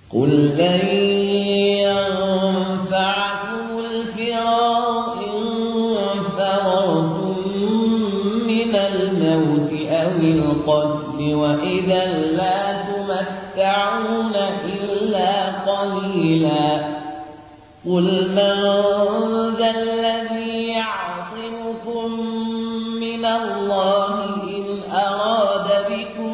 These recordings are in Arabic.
قل لن ينفعكم الفرار إن فررتم من الموت أو القتل وإذا لا تمتعون إلا قليلا قل من ذا الذي يعصمكم من الله إن أراد بكم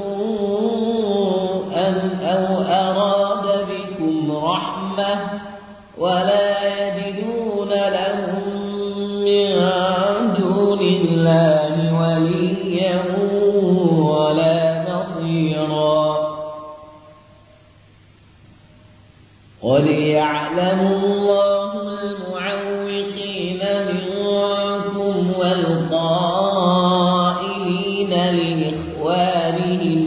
سوءا أو أراد بكم رحمة ولا يجدون لهم من دون الله وليا ولا نصيرا قد يعلم الله المعوقين منكم والقائلين لإخوانهم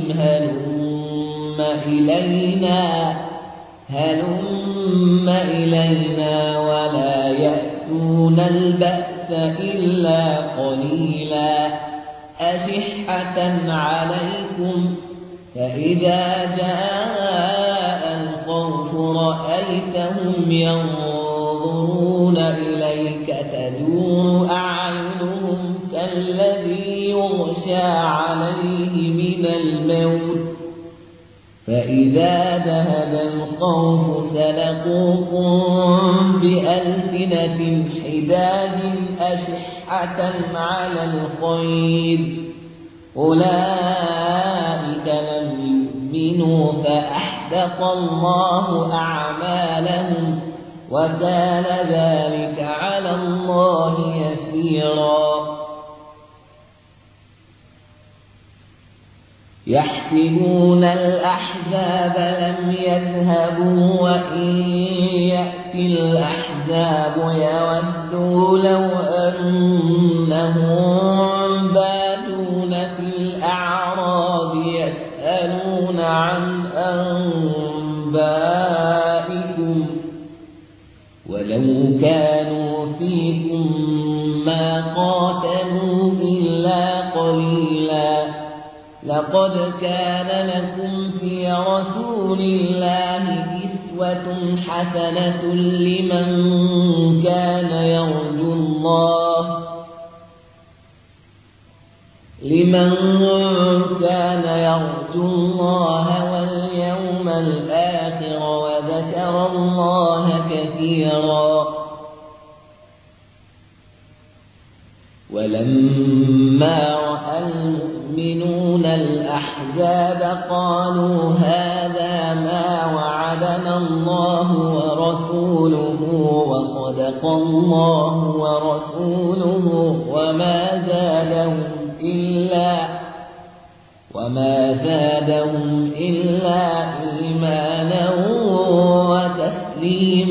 هلم إلينا ولا يأتون البأس إلا قليلا أشحة عليكم فإذا جاء الخوف رأيتهم ينظرون إليك تدور أعينهم كالذي يغشى عليه من الموت فإذا ذهب الخوف سلقوكم بألسنة حداد أشحة على الخير أولئك لم يؤمنوا فأحبط الله أعمالهم وكان ذلك على الله يسيرا يحسبون الأحزاب لم يذهبوا وإن يأتي الأحزاب يودوا لو أنهم بادون في الأعراب يسألون عن أنبائكم ولو كانوا فيكم ما قاتلوا إلا قليلا لقد كان لكم في رسول الله أسوة حسنة لمن كان يرجو الله واليوم الآخر وذكر الله كثيرا ولما رأى المؤمنون الأحزاب قالوا هذا ما وعدنا الله ورسوله وصدق الله ورسوله وما زادهم إلا إيمانا وتسليما